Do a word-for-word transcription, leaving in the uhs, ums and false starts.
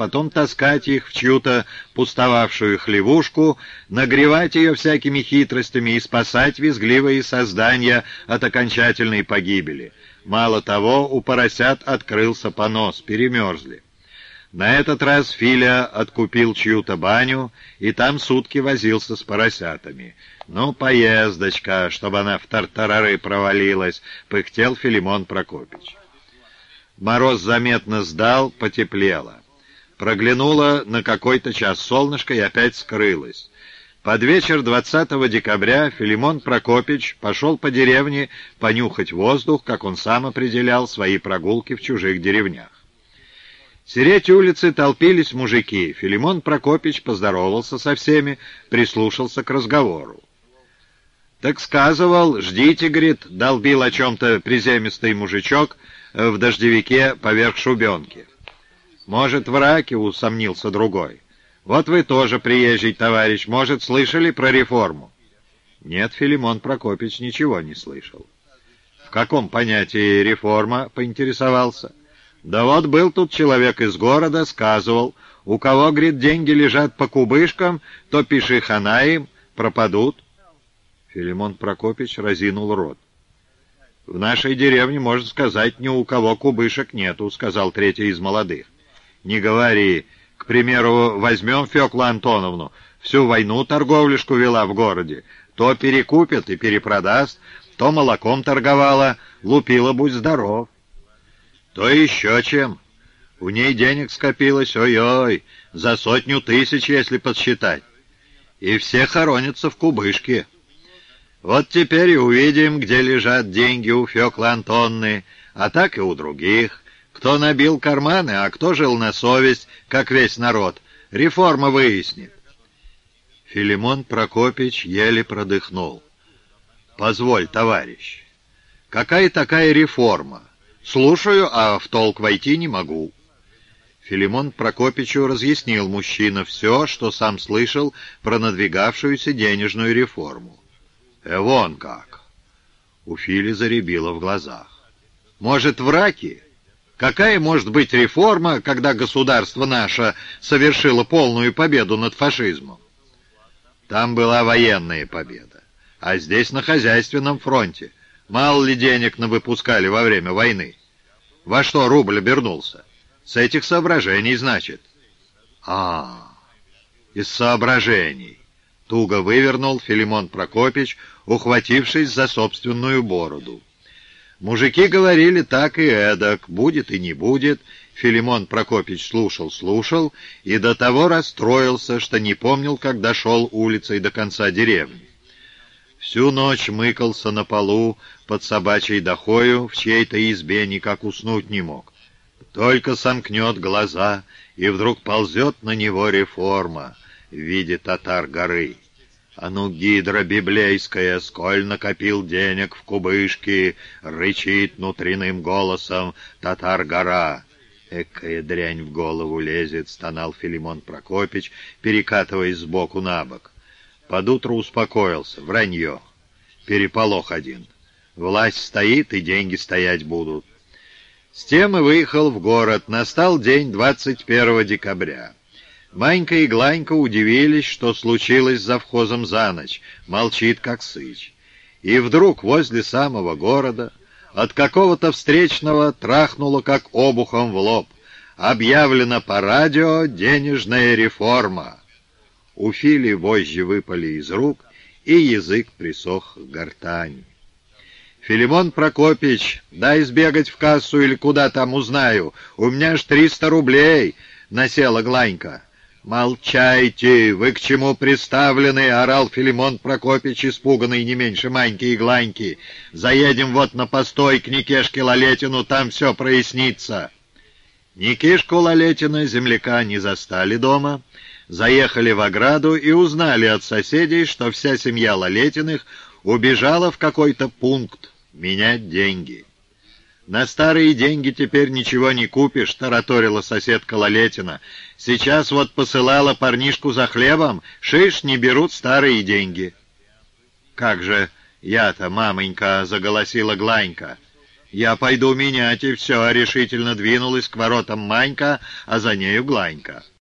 потом таскать их в чью-то пустовавшую хлевушку, нагревать ее всякими хитростями и спасать визгливые создания от окончательной погибели. Мало того, у поросят открылся понос, перемерзли. На этот раз Филя откупил чью-то баню, и там сутки возился с поросятами. «Ну, поездочка, чтобы она в тартарары провалилась», — пыхтел Филимон Прокопич. Мороз заметно сдал, потеплело. Проглянуло на какой-то час солнышко и опять скрылось. Под вечер двадцатого декабря Филимон Прокопич пошел по деревне понюхать воздух, как он сам определял свои прогулки в чужих деревнях. Сереть улицы толпились мужики. Филимон Прокопич поздоровался со всеми, прислушался к разговору. «Так сказывал, ждите, — говорит, — долбил о чем-то приземистый мужичок в дождевике поверх шубенки». «Может, в раке?» — усомнился другой. «Вот вы тоже приезжий товарищ, может, слышали про реформу?» Нет, Филимон Прокопич ничего не слышал. «В каком понятии реформа?» — поинтересовался. «Да вот был тут человек из города, сказывал, у кого, говорит, деньги лежат по кубышкам, то пиши хана им, пропадут». Филимон Прокопич разинул рот. «В нашей деревне, можно сказать, ни у кого кубышек нету», — сказал третий из молодых. «Не говори. К примеру, возьмем Феклу Антоновну. Всю войну торговлюшку вела в городе. То перекупит и перепродаст, то молоком торговала, лупила, будь здоров. То еще чем. У ней денег скопилось, ой-ой, за сотню тысяч, если подсчитать. И все хоронятся в кубышке. Вот теперь и увидим, где лежат деньги у Феклы Антонны, а так и у других. Кто набил карманы, а кто жил на совесть, как весь народ. Реформа выяснит». Филимон Прокопич еле продыхнул. «Позволь, товарищ, какая такая реформа? Слушаю, а в толк войти не могу». Филимон Прокопичу разъяснил мужчина все, что сам слышал про надвигавшуюся денежную реформу. «Э, вон как!» У Фили зарябило в глазах. «Может, в раке? Какая может быть реформа, когда государство наше совершило полную победу над фашизмом?» «Там была военная победа, а здесь на хозяйственном фронте. Мало ли денег навыпускали во время войны. Во что рубль обернулся? С этих соображений, значит». «А, из соображений», — туго вывернул Филимон Прокопич, ухватившись за собственную бороду. Мужики говорили так и эдак, будет и не будет. Филимон Прокопич слушал-слушал и до того расстроился, что не помнил, как дошел улицей до конца деревни. Всю ночь мыкался на полу под собачьей дохою, в чьей-то избе никак уснуть не мог. Только сомкнет глаза, и вдруг ползет на него реформа в виде Татар-горы. «А ну, гидра библейская, сколь накопил денег в кубышке!» — рычит внутренним голосом Татар-гора. «Экая дрянь в голову лезет!» — стонал Филимон Прокопич, перекатываясь сбоку на бок. Под утро успокоился. Вранье. Переполох один. Власть стоит, и деньги стоять будут. С тем и выехал в город. Настал день двадцать первого декабря. Манька и Гланька удивились, что случилось с завхозом за ночь. Молчит, как сыч. И вдруг возле самого города от какого-то встречного трахнуло, как обухом в лоб. Объявлена по радио денежная реформа. У Фили вожжи выпали из рук, и язык присох к гортани. «Филимон Прокопич, дай сбегать в кассу или куда там узнаю. У меня ж триста рублей!» — насела Гланька. «Молчайте! Вы к чему приставлены?» — орал Филимон Прокопич, испуганный не меньше Маньки и Гланьки. «Заедем вот на постой к Никешке Лалетину, там все прояснится». Никишку Лалетина земляка не застали дома. Заехали в ограду и узнали от соседей, что вся семья Лалетиных убежала в какой-то пункт менять деньги. «На старые деньги теперь ничего не купишь», — тараторила соседка Лалетина. «Сейчас вот посылала парнишку за хлебом, шиш, не берут старые деньги». «Как же я-то, маменька», — заголосила Гланька. «Я пойду менять, и все», — решительно двинулась к воротам Манька, а за нею Гланька.